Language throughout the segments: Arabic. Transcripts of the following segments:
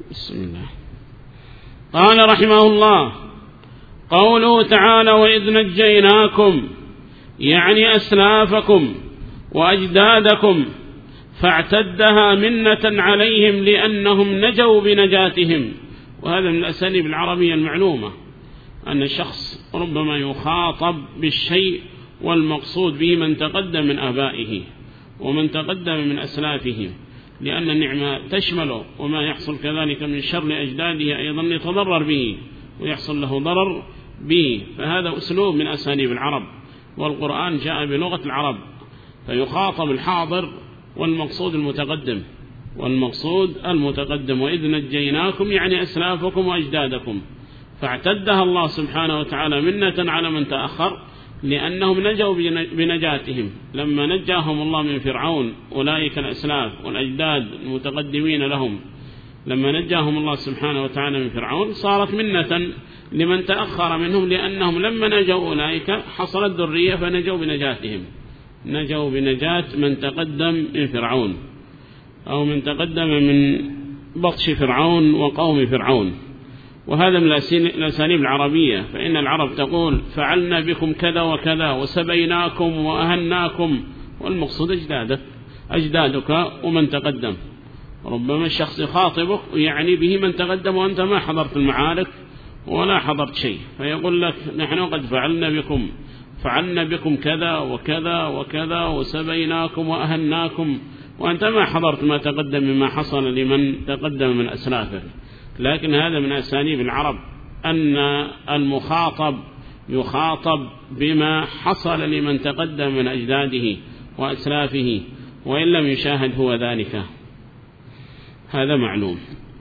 بسم الله. قال رحمه الله: قوله تعالى: وإذ نجيناكم، يعني أسلافكم وأجدادكم، فاعتدها منة عليهم لأنهم نجوا بنجاتهم. وهذا من الأساليب العربية المعلومة، أن الشخص ربما يخاطب بالشيء والمقصود به من تقدم من آبائه ومن تقدم من أسلافه، لأن النعمة تشمله، وما يحصل كذلك من شر لأجداده أيضا يتضرر به ويحصل له ضرر به. فهذا أسلوب من أساليب العرب، والقرآن جاء بلغة العرب، فيخاطب الحاضر والمقصود المتقدم. وإذ نجيناكم يعني أسلافكم وأجدادكم، فاعتدها الله سبحانه وتعالى منة على من تأخر لأنهم نجوا بنجاتهم. لما نجاهم الله من فرعون، أولئك الأسلاف والأجداد المتقدمين لهم، لما نجاهم الله سبحانه وتعالى من فرعون صارت منة لمن تأخر منهم، لأنهم لما نجوا أولئك حصلت ذرية فنجوا بنجاتهم، نجوا بنجاة من تقدم من فرعون أو من تقدم من بطش فرعون وقوم فرعون. وهذا من الأساليب العربية، فإن العرب تقول: فعلنا بكم كذا وكذا وسبيناكم وأهناكم، والمقصود أجدادك ومن تقدم. ربما الشخص يخاطبك ويعني به من تقدم وأنت ما حضرت المعارك ولا حضرت شيء، فيقول لك: نحن قد فعلنا بكم كذا وكذا وكذا وسبيناكم وأهناكم، وأنت ما حضرت ما تقدم مما حصل لمن تقدم من أسلافه. لكن هذا من أساليب العرب، أن المخاطب يخاطب بما حصل لمن تقدم من أجداده وأسلافه، وإن لم يشاهد هو ذلك، هذا معلوم.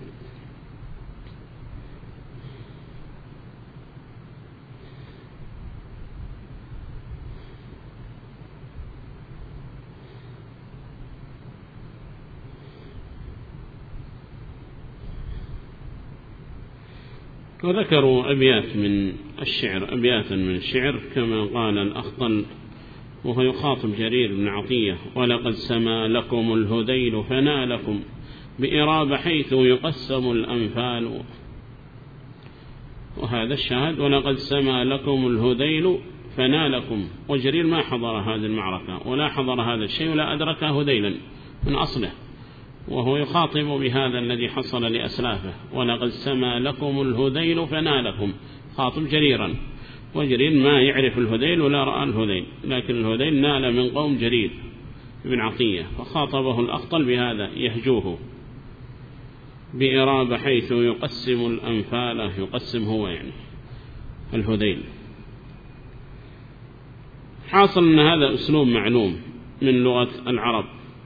وذكروا أبيات من الشعر كما قال الأخطل وهو يخاطب جرير بن عطية: ولقد سما لكم الهذيل فنالكم بإراب حيث يقسم الأنفال. وهذا الشاهد: ولقد سما لكم الهذيل فنالكم. وجرير ما حضر هذه المعركة ولا حضر هذا الشيء ولا أدرك هذيلا من أصله، وهو يخاطب بهذا الذي حصل لأسلافه: ولقد سما لكم الهذيل فنالكم. خاطب جريرا، وجرير ما يعرف الهذيل ولا رأى الهذيل، لكن الهذيل نال من قوم جرير بن عطية، فخاطبه الأخطل بهذا يهجوه: بإراب حيث يقسم الأنفال، يقسم هو يعني الهذيل. حاصل أن هذا أسلوب معلوم من لغة العرب.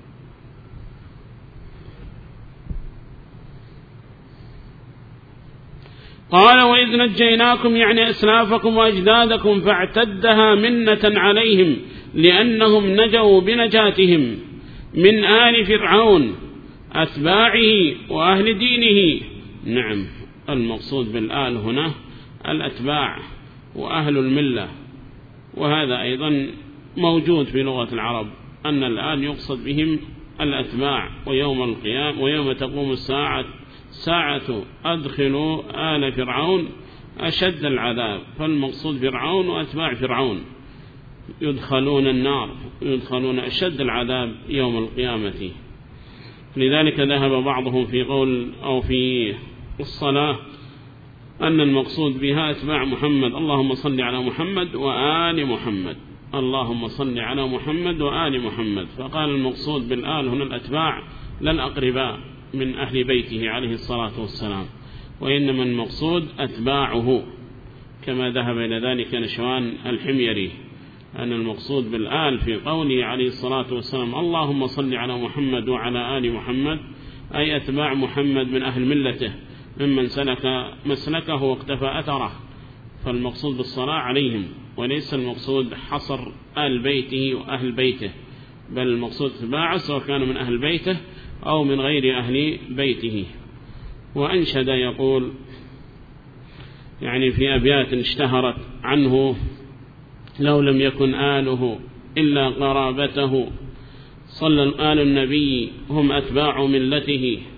قال: وإذ نجيناكم يعني أسلافكم وأجدادكم، فاعتدها منة عليهم لأنهم نجوا بنجاتهم من آل فرعون أتباعه وأهل دينه. نعم، المقصود بالآل هنا الأتباع وأهل الملة، وهذا أيضا موجود في لغة العرب، أن الآل يقصد بهم الأتباع. ويوم القيامة ويوم تقوم الساعة أدخلوا آل فرعون أشد العذاب، فالمقصود فرعون وأتباع فرعون يدخلون النار، يدخلون أشد العذاب يوم القيامة. لذلك ذهب بعضهم في قول أو في الصلاة أن المقصود بها أتباع محمد، اللهم صل على محمد وآل محمد، اللهم صل على محمد وآل محمد. فقال المقصود بالآل هنا الأتباع لا الأقرباء من أهل بيته عليه الصلاة والسلام، وإنما المقصود أتباعه، كما ذهب إلى ذلك نشوان الحميري، أن المقصود بالآل في قوله عليه الصلاة والسلام اللهم صل على محمد وعلى آل محمد، أي أتباع محمد من أهل ملته ممن سلك مسلكه واقتفى أثره، فالمقصود بالصلاة عليهم، وليس المقصود حصر آل بيته وأهل بيته، بل المقصود اتباعه سواء كانوا من أهل بيته أو من غير أهل بيته. وأنشد يقول يعني في أبيات اشتهرت عنه: لو لم يكن آله إلا قرابته، صلى آل النبي هم أتباع ملته،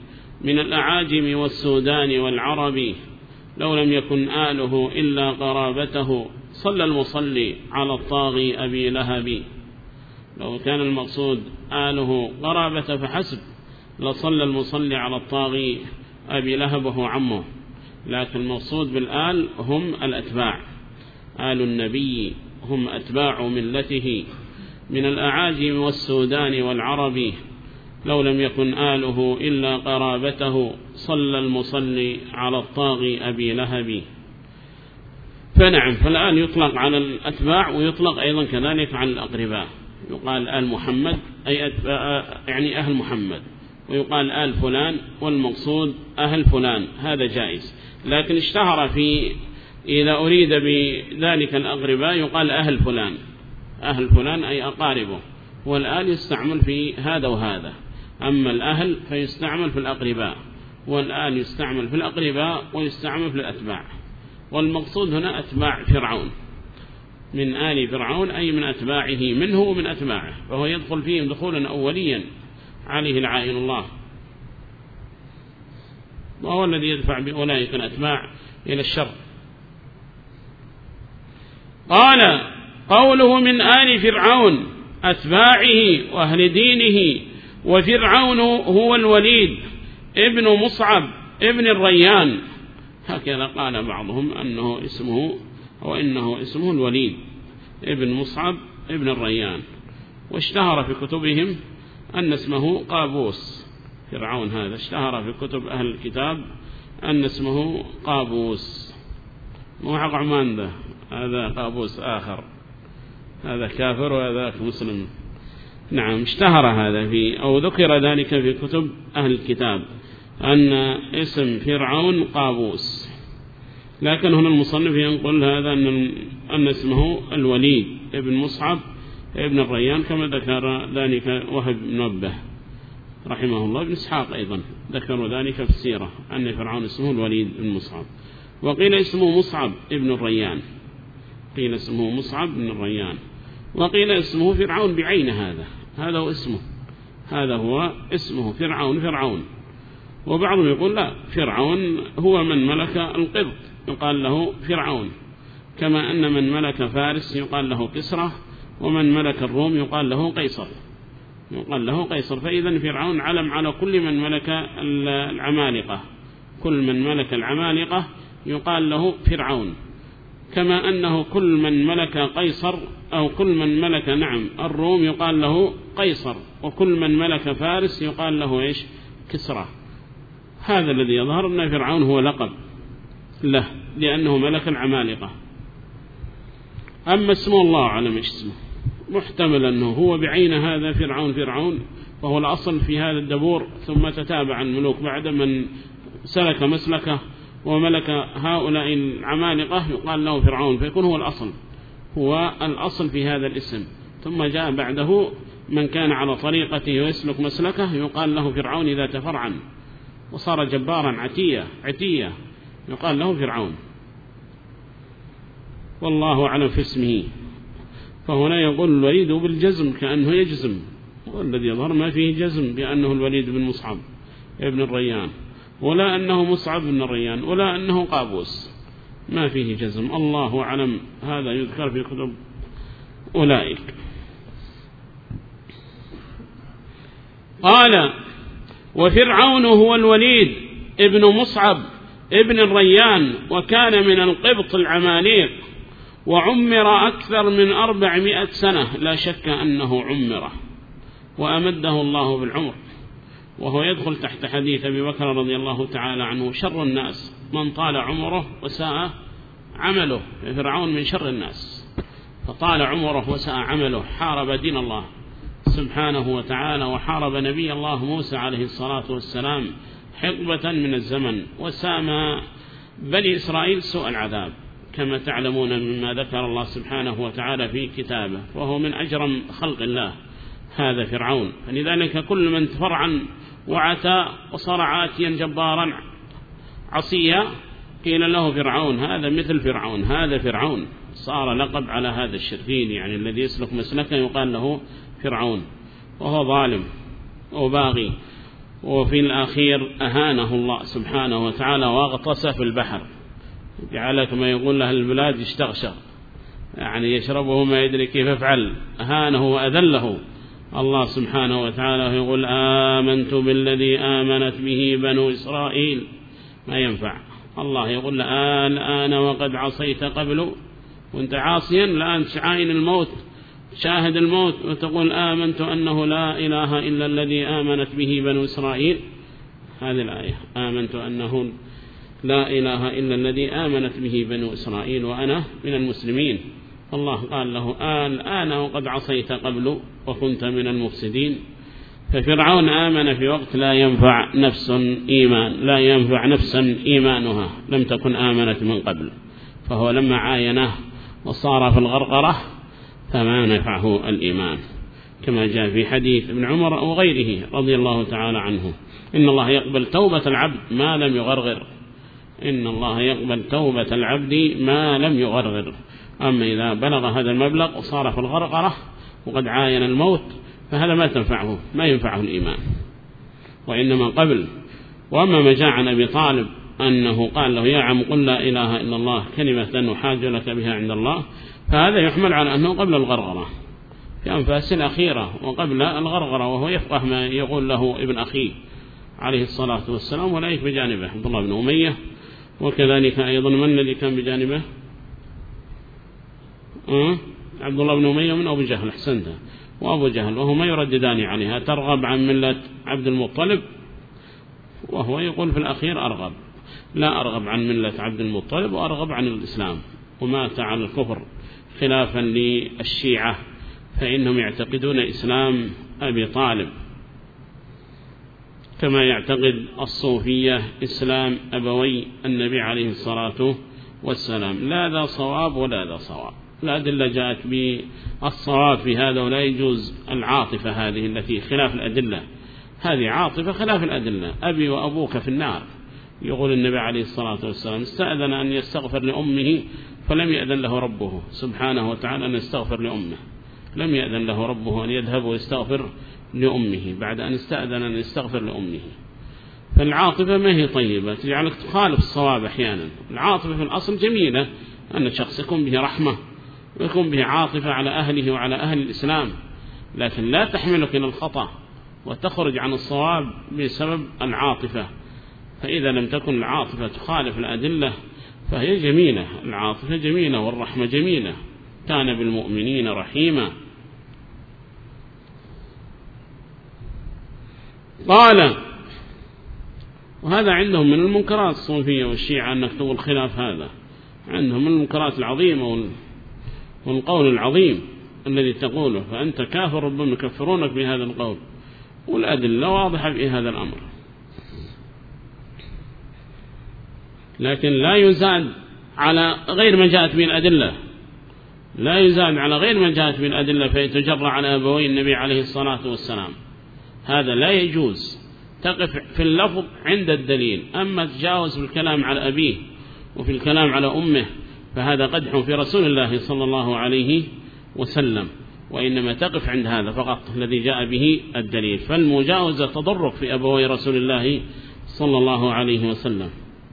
من الأعاجم والسودان والعرب لو لم يكن آله إلا قرابته صلى المصلي على الطاغي أبي لهب. لو كان المقصود آله قرابة فحسب لصلى المصلي على الطاغي أبي لهب وهو عمه، لكن المقصود بالآل هم الأتباع، آل النبي هم أتباع ملته من الأعاجم والسودان والعرب لو لم يكن آله إلا قرابته صلى المصلي على الطاغي أبي لهب. فنعم، فالآل يطلق على الأتباع ويطلق أيضا كذلك على الأقرباء، يقال آل محمد أي يعني أهل محمد، ويقال آل فلان والمقصود أهل فلان، هذا جائز. لكن اشتهر في إذا أريد بذلك الأقرباء يقال أهل فلان، أهل فلان أي أقاربه، والآل يستعمل في هذا وهذا. أما الأهل فيستعمل في الأقرباء، والآل يستعمل في الأقرباء ويستعمل في الأتباع. والمقصود هنا أتباع فرعون، من آل فرعون أي من أتباعه منه ومن أتباعه، فهو يدخل فيهم دخولا أوليا عليه العائن الله، وهو الذي يدفع بأولئك الأتباع إلى الشر. قال قوله من آل فرعون أتباعه وأهل دينه، وفرعون هو الوليد ابن مصعب ابن الريان، هكذا قال بعضهم أنه اسمه وإنه اسمه الوليد ابن مصعب ابن الريان، واشتهر في كتبهم أن اسمه قابوس. فرعون هذا اشتهر في كتب أهل الكتاب أن اسمه قابوس، مو حق عمان ده، هذا قابوس آخر، هذا كافر وهذا مسلم. نعم، اشتهر هذا أو ذكر ذلك في كتب أهل الكتاب أن اسم فرعون قابوس، لكن هنا المصنف ينقل هذا أن اسمه الوليد ابن مصعب ابن الريان، كما ذكر ذلك وهب بن نبه رحمه الله. ابن إسحاق أيضا ذكروا ذلك في السيرة أن فرعون اسمه الوليد بن مصعب. وقيل اسمه مصعب ابن الريان، قيل اسمه مصعب بن الريان، وقيل اسمه فرعون بعين، هذا هو اسمه، هذا هو اسمه فرعون. وبعضهم يقول لا، فرعون هو من ملك القبط يقال له فرعون، كما أن من ملك فارس يقال له كسرى، ومن ملك الروم يقال له قيصر. فإذا فرعون علم على كل من ملك العمالقة، كل من ملك العمالقة يقال له فرعون، كما أنه كل من ملك قيصر أو كل من ملك الروم يقال له قيصر، وكل من ملك فارس يقال له كسرى. هذا الذي يظهر أن فرعون هو لقب له لأنه ملك العمالقة. أما اسمه الله أعلم إيش اسمه، محتمل أنه هو بعين هذا فرعون، وهو الأصل في هذا الدبور، ثم تتابع الملوك بعد من سلك مسلكه وملك هؤلاء العمالقة يقال له فرعون، فيكون هو الأصل في هذا الاسم. ثم جاء بعده من كان على طريقته ويسلك مسلكه يقال له فرعون إذا تفرعن وصار جبارا عتية يقال له فرعون، والله أعلم في اسمه. فهنا يقول الوليد بالجزم كأنه يجزم، والذي يظهر ما فيه جزم بأنه الوليد بن مصعب ابن الريان، ولا أنه مصعب بن الريان، ولا أنه قابوس، ما فيه جزم، الله أعلم. هذا يذكر في كتب أولئك. قال وفرعون هو الوليد ابن مصعب ابن الريان، وكان من القبط العماليق، وعمر أكثر من 400 سنة، لا شك أنه عمره وأمده الله بالعمر، وهو يدخل تحت حديث أبي بكر رضي الله تعالى عنه: شر الناس من طال عمره وساء عمله. فرعون من شر الناس، فطال عمره وساء عمله، حارب دين الله سبحانه وتعالى، وحارب نبي الله موسى عليه الصلاة والسلام حقبة من الزمن، وسام بني إسرائيل سوء العذاب كما تعلمون مما ذكر الله سبحانه وتعالى في كتابه، وهو من أجرم خلق الله هذا فرعون. فلذلك كل من تفرعن وعتى وصار عاتيا جبارا عصيا قيل له فرعون، هذا مثل فرعون، هذا فرعون، صار لقب على هذا الشرذيل، يعني الذي يسلك مسلكه يقال له فرعون، وهو ظالم وباغي. وفي الأخير أهانه الله سبحانه وتعالى واغطس في البحر، جعل كما يقول له البلاد يشتغشغ، يعني يشربه ما يدري كيف يفعل، أهانه وأذله الله سبحانه وتعالى، ويقول آمنت بالذي آمنت به بنو إسرائيل، ما ينفع. الله يقول الآن وقد عصيت قبل، وانت عاصيا الآن عاين الموت شاهد الموت وتقول آمنت أنه لا إله إلا الذي آمنت به بنو إسرائيل. هذه الآية آمنت أنه لا إله إلا الذي آمنت به بنو إسرائيل وأنا من المسلمين. الله قال له الآن وقد عصيت قبل وكنت من المفسدين. ففرعون آمن في وقت لا ينفع نفس إيمان، لا ينفع نفسا إيمانها لم تكن آمنت من قبل، فهو لما عاينه وصار في الغرغرة فما نفعه الإيمان، كما جاء في حديث ابن عمر وغيره رضي الله تعالى عنه إن الله يقبل توبة العبد ما لم يغرغر، إن الله يقبل توبة العبد ما لم يغرغر. أما إذا بلغ هذا المبلغ وصار في الغرغرة وقد عاين الموت فهذا ما تنفعه، ما ينفعه الإيمان، وإنما قبل. وأما ما جاء عن أبي طالب أنه قال له يا عم قل لا إله إلا الله كلمة أحاج لك بها عند الله، فهذا يحمل على أنه قبل الغرغرة في أنفاس الأخيرة وقبل الغرغرة، وهو يفقه ما يقول له ابن أخيه عليه الصلاة والسلام، ولا يك بجانبه عبد الله بن أمية، وكذلك أيضا من الذي كان بجانبه عبد الله بن أمية من أبو جهل، أحسنته، وأبو جهل، وهما يرددان عليها ترغب عن ملة عبد المطلب، وهو يقول في الأخير أرغب، لا أرغب عن ملة عبد المطلب وأرغب عن الإسلام، ومات على الكفر خلافا للشيعة فإنهم يعتقدون إسلام أبي طالب، كما يعتقد الصوفية إسلام أبوي النبي عليه الصلاة والسلام. لا ذا صواب ولا ذا صواب، لا أدلة جاءت بالصواب في هذا، ولا يجوز العاطفة هذه التي خلاف الأدلة، هذه عاطفة خلاف الأدلة. أبي وأبوك في النار، يقول النبي عليه الصلاة والسلام استأذن أن يستغفر لأمه فلم يأذن له ربه سبحانه وتعالى أن يستغفر لأمه، لم يأذن له ربه أن يذهب ويستغفر لأمه بعد أن استأذن أن يستغفر لأمه. فالعاطفة ما هي طيبة، تجعلك تخالف الصواب أحيانا. العاطفة في الأصل جميلة، أن الشخص يكون به رحمة ويكون به عاطفة على أهله وعلى أهل الإسلام، لكن لا تحملك إلى الخطأ وتخرج عن الصواب بسبب العاطفة. فإذا لم تكن العاطفة تخالف الأدلة فهي جميلة، العاطفة جميلة والرحمة جميلة، كان بالمؤمنين رحيما. قال وهذا عندهم من المنكرات الصوفية والشيعة أن يكتبوا الخلاف، هذا عندهم من المنكرات العظيمة والقول العظيم الذي تقوله، فأنت كافر ربما يكفرونك بهذا القول، والأدلة واضحة في هذا الأمر. لكن لا يزاد على غير ما جاءت به الأدلة، لا يزاد على غير ما جاءت به الأدلة فيتجرع على أبوي النبي عليه الصلاة والسلام، هذا لا يجوز. تقف في اللفظ عند الدليل، أما تجاوز في الكلام على أبيه وفي الكلام على أمه فهذا قدح في رسول الله صلى الله عليه وسلم، وإنما تقف عند هذا فقط الذي جاء به الدليل. فالمجاوزة تضرك في أبوي رسول الله صلى الله عليه وسلم.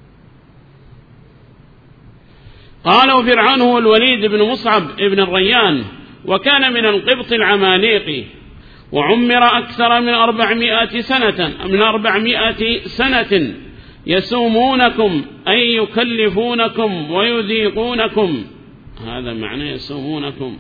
قال وفرعون هو الوليد بن مصعب ابن الريان، وكان من القبط العماليق، وعمر أكثر من 400 سنة يسومونكم أي يكلفونكم ويذيقونكم، هذا معنى يسومونكم،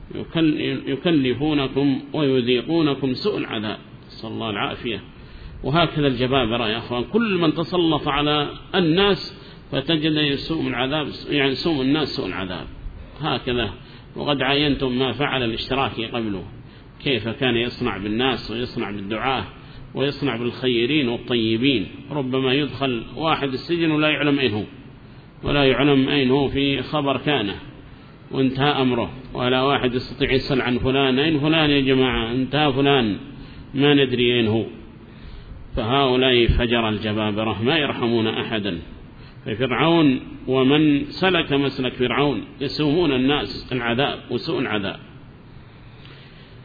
يكلفونكم ويذيقونكم سوء العذاب، صلى الله العافية. وهكذا الجبابرة يا أخوان، كل من تسلط على الناس فتجد يسوم العذاب، يعني يسوم الناس سوء العذاب، هكذا. وقد عاينتم ما فعل الاشتراكي قبله، كيف كان يصنع بالناس ويصنع بالدعاة ويصنع بالخيرين والطيبين. ربما يدخل واحد السجن ولا يعلم أين هو، ولا يعلم أين هو في خبر كانه وانتهى أمره، ولا واحد يستطيع يسأل عن فلان، أين فلان يا جماعة، انتهى فلان ما ندري أين هو. فهؤلاء فجر الجبابرة ما يرحمون أحدا. ففرعون ومن سلك مسلك فرعون يسومون الناس العذاب وسوء العذاب.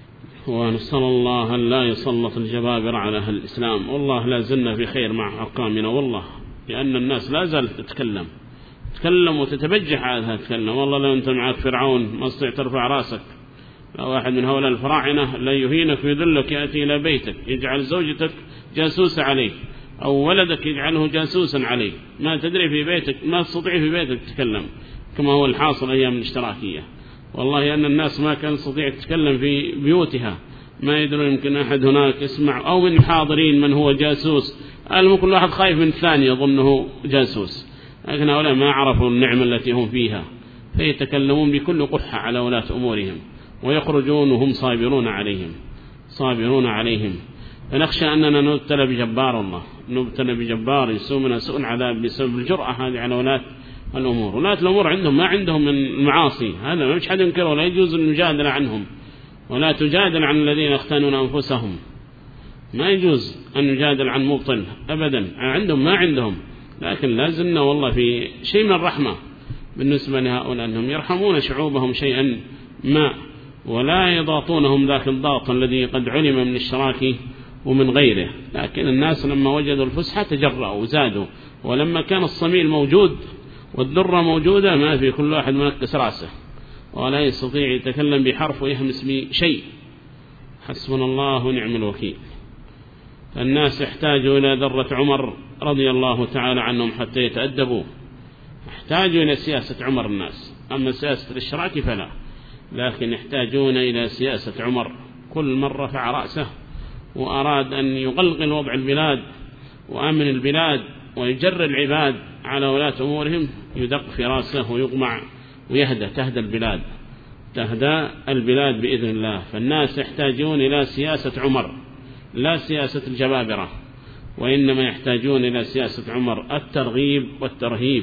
ونسأل الله أن لا يسلط الجبابرة على أهل الإسلام. والله لا زلنا في خير مع حكامنا والله، لأن الناس لا زالت تتكلم وتتبجح على تتكلم. والله لو أنت معك فرعون ما استطيع ترفع راسك، لو واحد من هؤلاء الفراعنة لا يهينك ويذلك، يأتي إلى بيتك يجعل زوجتك جاسوسة عليه أو ولدك يجعله جاسوسا عليه، ما تدري في بيتك، ما تستطيع في بيتك تتكلم، كما هو الحاصل أيام الاشتراكية. والله أن الناس ما كان تستطيع تتكلم في بيوتها، ما يدرون يمكن أحد هناك يسمع أو من الحاضرين من هو جاسوس، كل واحد خايف من الثاني يظنه جاسوس، لكن هؤلاء ما عرفوا النعمة التي هم فيها، فيتكلمون بكل قحة على ولاة أمورهم ويخرجون وهم صابرون عليهم. فنخشى أننا نبتلى بجبار، الله نبتلى بجبار يسومنا سوء العذاب بسبب الجرأة هذه على ولاة الأمور. ولاة الأمور عندهم ما عندهم من المعاصي، هذا ما فيش حد ينكره، ولا يجوز المجادلة عنهم، ولا تجادل عن الذين يختانون أنفسهم، ما يجوز أن نجادل عن مبطل أبدا، عندهم ما عندهم. لكن لازلنا والله في شيء من الرحمة بالنسبة لهؤلاء، أنهم يرحمون شعوبهم شيئا ما، ولا يضاطونهم ذاك الضغط الذي قد علم من الاشتراك ومن غيره. لكن الناس لما وجدوا الفسحة تجرأوا وزادوا، ولما كان الصميل موجود والذرة موجودة ما في، كل واحد منكس رأسه ولا يستطيع يتكلم بحرف ويهمس بشيء. حسبنا الله ونعم الوكيل. الناس يحتاجوا إلى ذرة عمر رضي الله تعالى عنهم حتى يتأدبوا، يحتاجوا إلى سياسة عمر الناس، أما سياسة الاشتراك فلا، لكن يحتاجون إلى سياسة عمر. كل من رفع رأسه وأراد أن يغلغل وضع البلاد وأمن البلاد ويجر العباد على ولاة أمورهم يدق في رأسه ويقمع تهدى البلاد بإذن الله. فالناس يحتاجون إلى سياسة عمر، لا سياسة الجبابرة، وإنما يحتاجون إلى سياسة عمر، الترغيب والترهيب.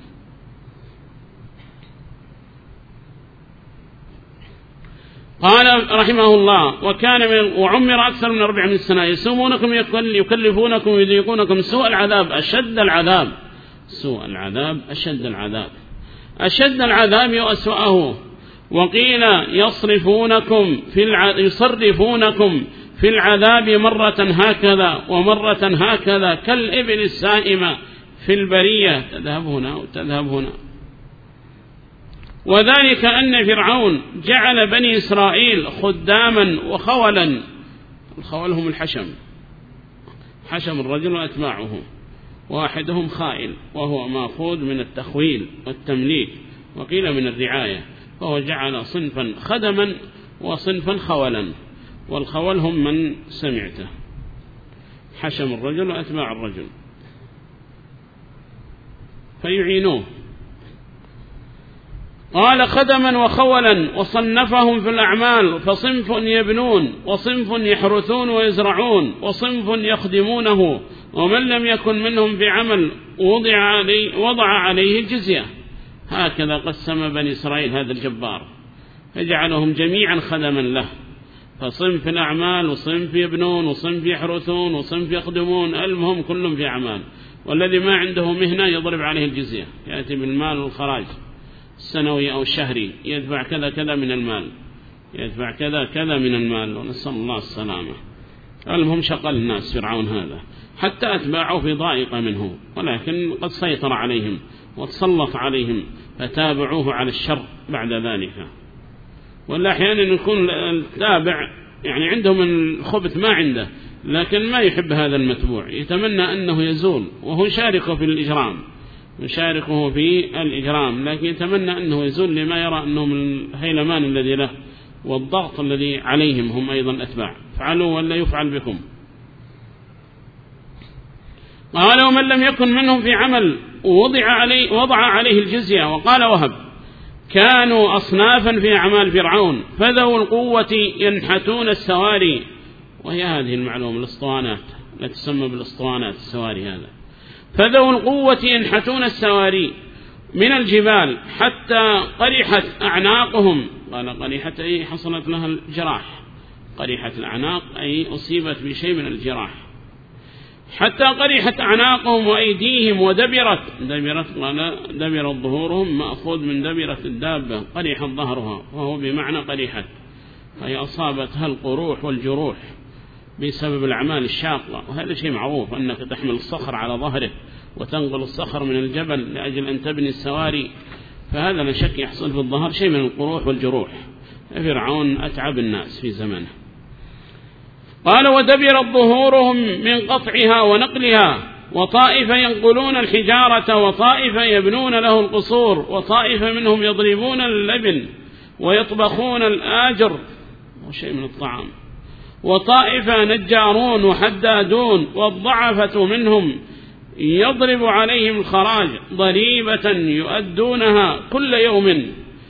قال رحمه الله: وعمر أكثر من 400 سنة يسومونكم يكلفونكم ويذيقونكم سوء العذاب أشد العذاب وأسوأه. وقيل يصرفونكم في العذاب مرة هكذا ومرة هكذا كالإبل السائمة في البرية، تذهب هنا وتذهب هنا. وذلك أن فرعون جعل بني إسرائيل خداما وخولا. الخول هم حشم الرجل وأتباعه، واحدهم خائل وهو مأخوذ من التخويل والتمليك، وقيل من الرعاية، فهو جعل صنفا خدما وصنفا خولا، والخول هم من سمعته، حشم الرجل وأتباع الرجل فيعينوه. قال: خدما وخولا، وصنفهم في الأعمال، فصنف يبنون وصنف يحرثون ويزرعون وصنف يخدمونه، ومن لم يكن منهم في عمل وضع عليه الجزية. هكذا قسم بني إسرائيل هذا الجبار، فجعلهم جميعا خدما له، فصنف الأعمال وصنف يبنون وصنف يحرثون وصنف يخدمون، المهم كلهم في أعمال، والذي ما عنده مهنة يضرب عليه الجزية، يأتي بالمال والخراج السنوي أو الشهري، يدفع كذا كذا من المال، ونسأل الله السلامة. المهم شقل الناس فرعون هذا، حتى أتباعوا في ضائقة منه، ولكن قد سيطر عليهم وتسلط عليهم فتابعوه على الشر بعد ذلك. ولا أحيانا يكون التابع يعني عندهم الخبث ما عنده، لكن ما يحب هذا المتبوع، يتمنى أنه يزول، وهو يشاركه في الإجرام، لكن يتمنى أنه يزول لما يرى أنه من الهيلمان الذي له والضغط الذي عليهم هم أيضا أتباع. فعلوا ولا يفعل بكم. قال: ومن لم يكن منهم في عمل وضع عليه الجزية. وقال وهب: كانوا أصنافا في أعمال فرعون، فذو القوة ينحتون السواري، وهي هذه المعلومة الاسطوانات التي تسمى بالاسطوانات السواري، هذا فذو القوة ينحتون السواري من الجبال حتى قرحت أعناقهم. قال قرحة أي حصلت لها الجراح، قرحة الأعناق أي أصيبت بشيء من الجراح، حتى قرحت أعناقهم وأيديهم ودبرت قال دبرت ظهورهم، مأخوذ من دبرت الدابة، قرحت ظهرها، وهو بمعنى قرحت، أي أصابتها القروح والجروح بسبب الأعمال الشاقة. وهذا شيء معروف أنك تحمل الصخر على ظهرك وتنقل الصخر من الجبل لأجل أن تبني السواري، فهذا لا شك يحصل في الظهر شيء من القروح والجروح. فرعون أتعب الناس في زمنه. قال ودبرت ظهورهم من قطعها ونقلها، وطائفة ينقلون الحجارة وطائفة يبنون له القصور، وطائفة منهم يضربون اللبن ويطبخون الآجر وشيء من الطعام، وطائفة نجارون وحدادون، والضعفة منهم يضرب عليهم الخراج ضريبة يؤدونها كل يوم،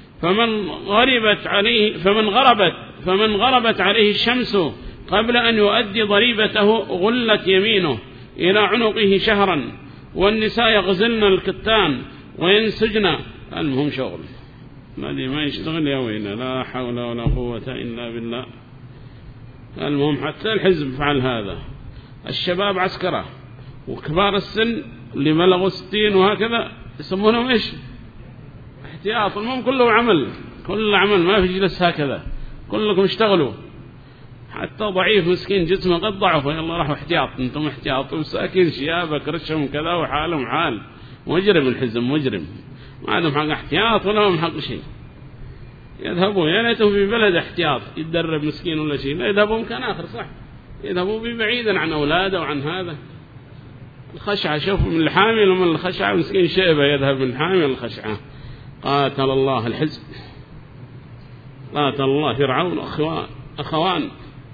فمن غربت عليه الشمس قبل أن يؤدي ضريبته غلت يمينه إلى عنقه شهرا، والنساء يغزلن الكتان وينسجن. المهم شغل الذي ما يشتغل يا وينه، لا حول ولا قوة إلا بالله. المهم حتى الحزب فعل هذا، الشباب عسكرة وكبار السن اللي بلغوا 60 وهكذا يسمونهم إيش؟ احتياط. المهم كله عمل، كل عمل، ما في جلس هكذا، كلكم اشتغلوا. حتى ضعيف مسكين جسمه قد ضعف يلا راحوا احتياط، انتم احتياط، وساكين شيابك رشهم كذا وحالهم حال. مجرم الحزب، مجرم، ما عندهم حق احتياط ولا هم حق شيء. يذهبوا يا ليتهم في بلد احتياط يتدرب مسكين ولا شيء، لا يذهبوا مكان آخر. صح، يذهبوا بعيدا عن أولاده وعن هذا. الخشعة، شوف من الحامل ومن الخشعة، مسكين شيبة يذهب من الحامل الخشعة. قاتل الله الحزب، قاتل الله فرعون أخوان.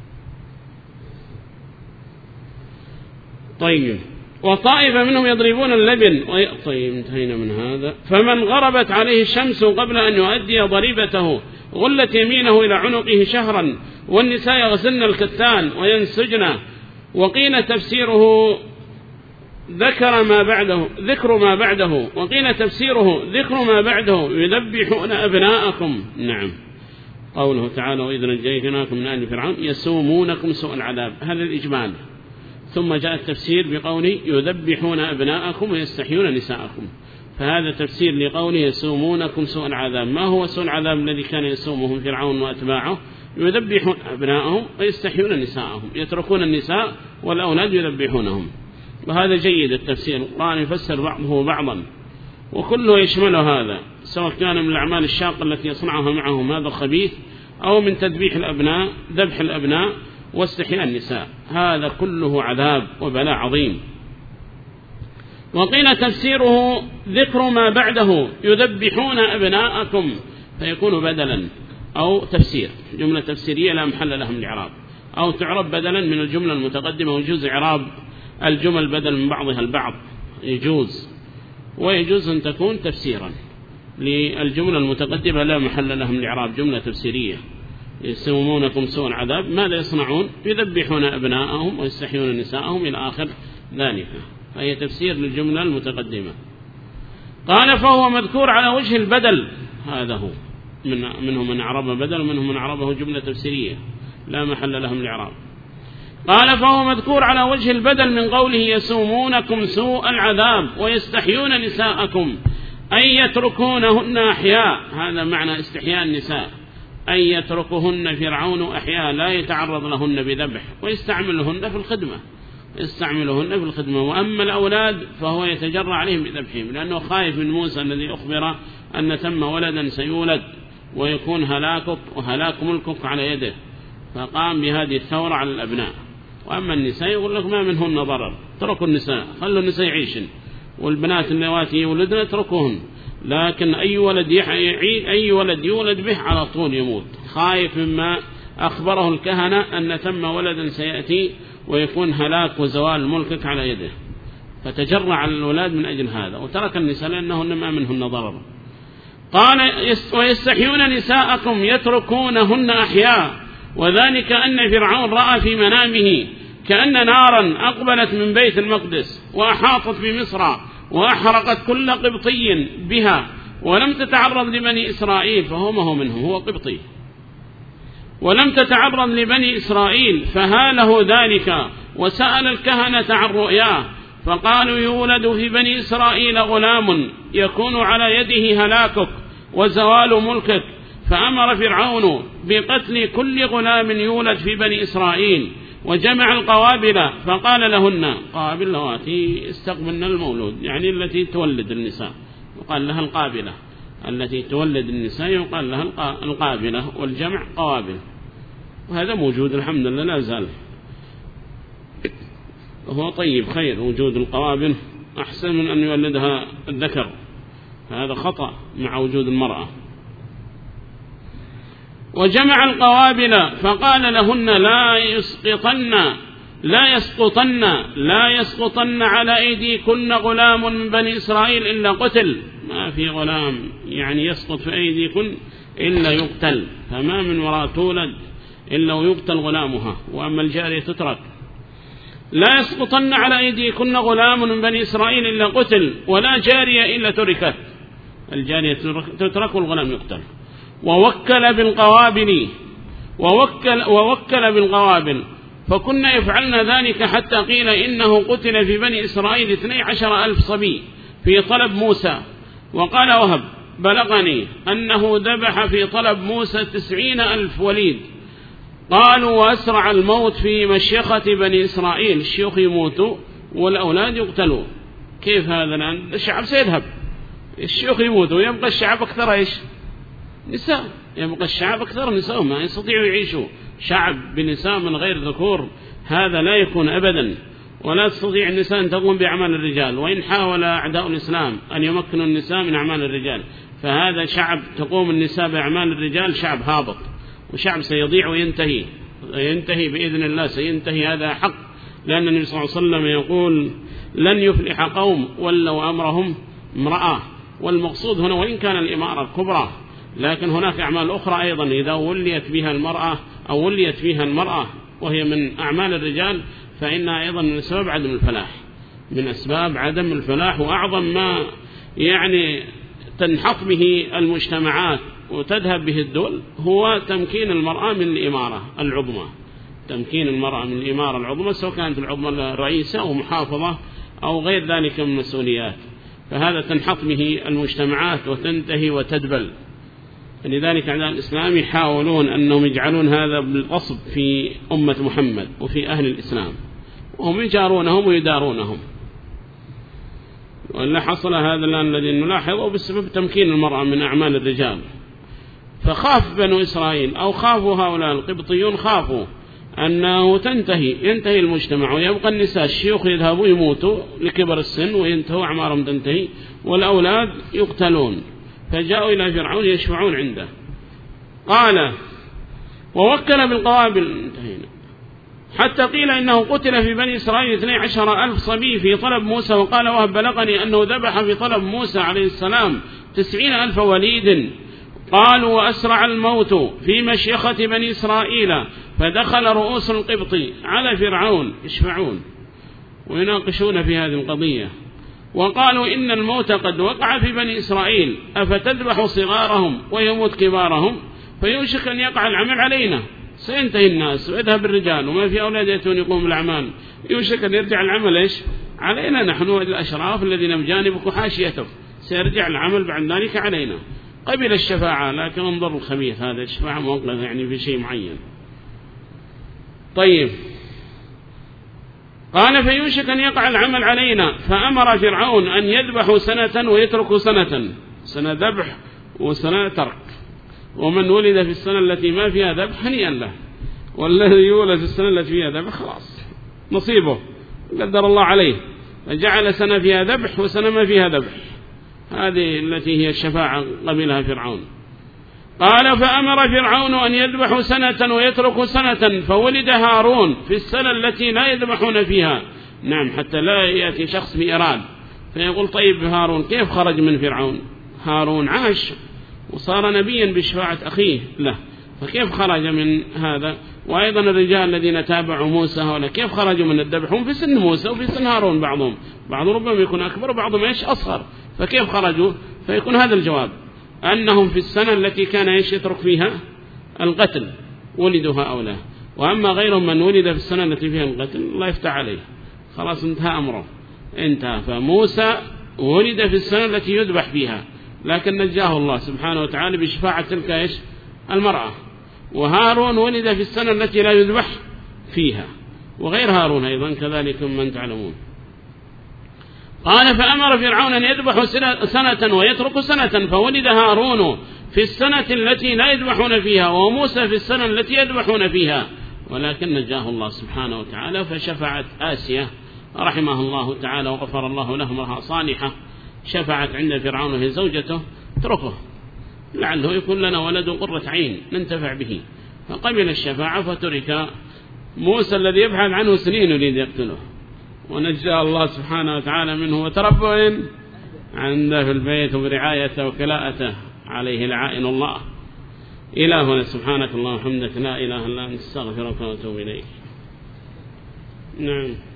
طيب، وطائفة منهم يضربون اللبن. طيب انتهينا من هذا. فمن غربت عليه الشمس قبل أن يؤدي ضريبته غلت يمينه إلى عنقه شهرا، والنساء يغسلن الكتان وينسجن. وقيل تفسيره ذكر ما بعده، وقيل تفسيره ذكر ما بعده يذبحون أبناءكم. نعم، قوله تعالى وإذ نجيناكم من آل فرعون يسومونكم سوء العذاب، هذا الإجمال. ثم جاء التفسير بقوله يذبحون أبناءكم ويستحيون نساءكم، فهذا تفسير لقوله يسومونكم سوء العذاب. ما هو سوء العذاب الذي كان يسومهم فرعون وأتباعه؟ يذبحون أبناءهم ويستحيون نساءهم، يتركون النساء والأولاد يذبحونهم. وهذا جيد التفسير، القرآن يفسر بعضه بعضا وكله يشمل هذا، سواء كان من الأعمال الشاقة التي يصنعها معهم هذا الخبيث، أو من تذبيح الأبناء، ذبح الأبناء واستحياء النساء، هذا كله عذاب وبلاء عظيم. وقيل تفسيره ذكر ما بعده يذبحون أبناءكم، فيكون بدلا أو تفسير، جملة تفسيرية لا محل لها من الإعراب، أو تعرب بدلا من الجملة المتقدمة. ويجوز إعراب الجمل بدل من بعضها البعض، يجوز، ويجوز أن تكون تفسيرا للجملة المتقدمة لا محل لها من الإعراب، جملة تفسيرية. يسومونكم سوء العذاب، ماذا يصنعون؟ يذبحون أبناءهم ويستحيون نساءهم إلى آخر ذلك، فهي تفسير للجملة المتقدمة. قال فهو مذكور على وجه البدل، هذا هو، منهم من أعربه بدل ومنهم من أعربه جملة تفسيرية لا محل لهم الإعراب. قال فهو مذكور على وجه البدل من قوله يسومونكم سوء العذاب ويستحيون نساءكم، أي يتركونهن أحياء، هذا معنى استحياء النساء، أن يتركهن فرعون أحياء لا يتعرض لهن بذبح، ويستعملهن في الخدمة. وأما الأولاد فهو يتجرى عليهم بذبحهم، لأنه خايف من موسى الذي أخبر أن ثم ولدا سيولد ويكون هلاكك وهلاك ملكك على يده، فقام بهذه الثورة على الأبناء. وأما النساء يقول لك ما منهن ضرر، تركوا النساء، خلوا النساء يعيشن، والبنات اللواتي يولدن اتركوهن. لكن أي ولد يولد به على طول يموت، خايف مما أخبره الكهنة أن ثم ولدا سيأتي ويكون هلاك وزوال ملكك على يده، فتجرع على الأولاد من أجل هذا، وترك النساء لأنهن ما منهن ضرر. قال ويستحيون نساءكم يتركونهن أحياء، وذلك أن فرعون رأى في منامه كأن نارا أقبلت من بيت المقدس وأحاطت بمصر وأحرقت كل قبطي بها، ولم تتعرض لبني إسرائيل، فهو ما هو منهم، هو قبطي، ولم تتعرض لبني إسرائيل، فهاله ذلك وسأل الكهنة عن رؤياه، فقالوا يولد في بني إسرائيل غلام يكون على يده هلاكك وزوال ملكك، فأمر فرعون بقتل كل غلام يولد في بني إسرائيل، وجمع القوابل فقال لهن، قابل اللواتي استقبلن المولود يعني التي تولد النساء يقال لها القابلة، التي تولد النساء يقال لها القابلة، والجمع قوابل. وهذا موجود الحمد لله لا زال، وهو طيب خير وجود القوابل أحسن من أن يولدها الذكر، هذا خطأ مع وجود المرأة. وجمع القوابل فقال لهن لا يسقطن على أيديكن غلام من بني إسرائيل إلا قتل، ما في غلام يعني يسقط في أيديكن إلا يقتل، فما من وراء تولد إلا ويقتل غلامها، وأما الجارية تترك. لا يسقطن على أيديكن غلام من بني إسرائيل إلا قتل، ولا جارية إلا تركت، الجارية تترك والغلام يقتل. ووكل بالقوابل فكنا يفعلن ذلك حتى قيل إنه قتل في بني إسرائيل 12,000 صبي في طلب موسى. وقال وهب بلغني أنه ذبح في طلب موسى 90,000 وليد. قالوا وأسرع الموت في مشيخة بني إسرائيل، الشيوخ يموتوا والأولاد يقتلوا. كيف هذا الآن؟ الشعب سيذهب، الشيوخ يموتوا يبقى الشعب أكثر إيش؟ نساء، يبقى الشعب أكثر نساء، ما يستطيعوا يعيشوا شعب بنساء من غير ذكور، هذا لا يكون أبدا. ولا تستطيع النساء أن تقوم بأعمال الرجال، وإن حاول أعداء الإسلام أن يمكنوا النساء من أعمال الرجال، فهذا شعب تقوم النساء بأعمال الرجال شعب هابط، وشعب سيضيع وينتهي بإذن الله، سينتهي. هذا حق، لأن النبي صلى الله عليه وسلم يقول لن يفلح قوم ولوا أمرهم امرأة. والمقصود هنا وإن كان الإمارة الكبرى، لكن هناك أعمال أخرى أيضا إذا وليت فيها المرأة وهي من أعمال الرجال فإنها أيضا من أسباب عدم الفلاح. وأعظم ما يعني تنحط به المجتمعات وتذهب به الدول هو تمكين المرأة من الإمارة العظمى، سواء كانت العظمى الرئيسة أو محافظة أو غير ذلك من المسؤوليات، فهذا تنحط به المجتمعات وتنتهي وتدبل. لذلك أعداء الإسلام يحاولون أنهم يجعلون هذا بالغصب في أمة محمد وفي أهل الإسلام، وهم يجارونهم ويدارونهم. وإلا حصل هذا الآن الذي نلاحظه بسبب تمكين المرأة من أعمال الرجال. فخاف بنو إسرائيل أو خافوا هؤلاء القبطيون، خافوا أنه ينتهي المجتمع ويبقى النساء، الشيوخ يذهبوا يموتوا لكبر السن وينتهوا أعمارهم تنتهي، والأولاد يقتلون. فجاءوا إلى فرعون يشفعون عنده. قال ووكل بالقوابل، انتهينا، حتى قيل إنه قتل في بني إسرائيل 12,000 صبي في طلب موسى. وقال وهب بلغني أنه ذبح في طلب موسى عليه السلام 90,000 وليد. قالوا وأسرع الموت في مشيخة بني إسرائيل، فدخل رؤوس القبط على فرعون يشفعون ويناقشون في هذه القضية، وقالوا إن الموت قد وقع في بني إسرائيل، أفتذبح صغارهم ويموت كبارهم؟ فيوشك أن يقع العمل علينا، سينتهي الناس ويذهب الرجال وما في أولاد يأتون يقوم الأعمال، يوشك أن يرجع العمل إيش علينا نحن الأشراف الذين بجانبك وحاشيتك، سيرجع العمل بعد ذلك علينا. قبل الشفاعة، لكن انظر الخبيث هذا، الشفاعة موقف يعني في شيء معين. طيب، قال فيوشك أن يقع العمل علينا، فأمر فرعون أن يذبحوا سنة ويتركوا سنة ذبح وسنة ترك. ومن ولد في السنة التي ما فيها ذبح هنيئا له، والذي يولد في السنة التي فيها ذبح خلاص نصيبه قدر الله عليه، فجعل سنة فيها ذبح وسنة ما فيها ذبح، هذه التي هي الشفاعة قبلها فرعون. قال فأمر فرعون أن يذبحوا سنة ويتركوا سنة، فولد هارون في السنة التي لا يذبحون فيها. نعم، حتى لا يأتي شخص بإراد فيقول طيب هارون كيف خرج من فرعون؟ هارون عاش وصار نبيا بشفاعة أخيه له، فكيف خرج من هذا؟ وأيضا الرجال الذين تابعوا موسى هؤلاء كيف خرجوا من الذبح؟ هم في سن موسى وفي سن هارون، بعضهم ربما يكون أكبر وبعضهم إيش أصغر، فكيف خرجوا؟ فيكون هذا الجواب، أنهم في السنة التي كان يترك فيها القتل ولدوا هؤلاء. وأما غيرهم من ولد في السنة التي فيها القتل الله يفتح عليه، خلاص انتهى أمره، انتهى. فموسى ولد في السنة التي يذبح فيها، لكن نجاه الله سبحانه وتعالى بشفاعة تلك المرأة. وهارون ولد في السنة التي لا يذبح فيها، وغير هارون أيضا كذلك من تعلمون. قال فأمر فرعون أن يذبح سنة ويترك سنة، فولد هارون في السنة التي لا يذبحون فيها، وموسى في السنة التي يذبحون فيها، ولكن نجاه الله سبحانه وتعالى. فشفعت آسيا رحمه الله تعالى وغفر الله له امرأة صالحة، شفعت عند فرعون في زوجته اتركه لعله يكون لنا ولد قرة عين ننتفع به، فقبل الشفاعة فترك موسى الذي يبحث عنه سنين يريد يقتله، ونجى الله سبحانه وتعالى منه وتربى عنده في البيت وبرعايته وكلاءته عليه لعائن الله. إلهنا سبحانك اللهم وبحمدك لا إله إلا أنت استغفرك وأتوب إليك. نعم.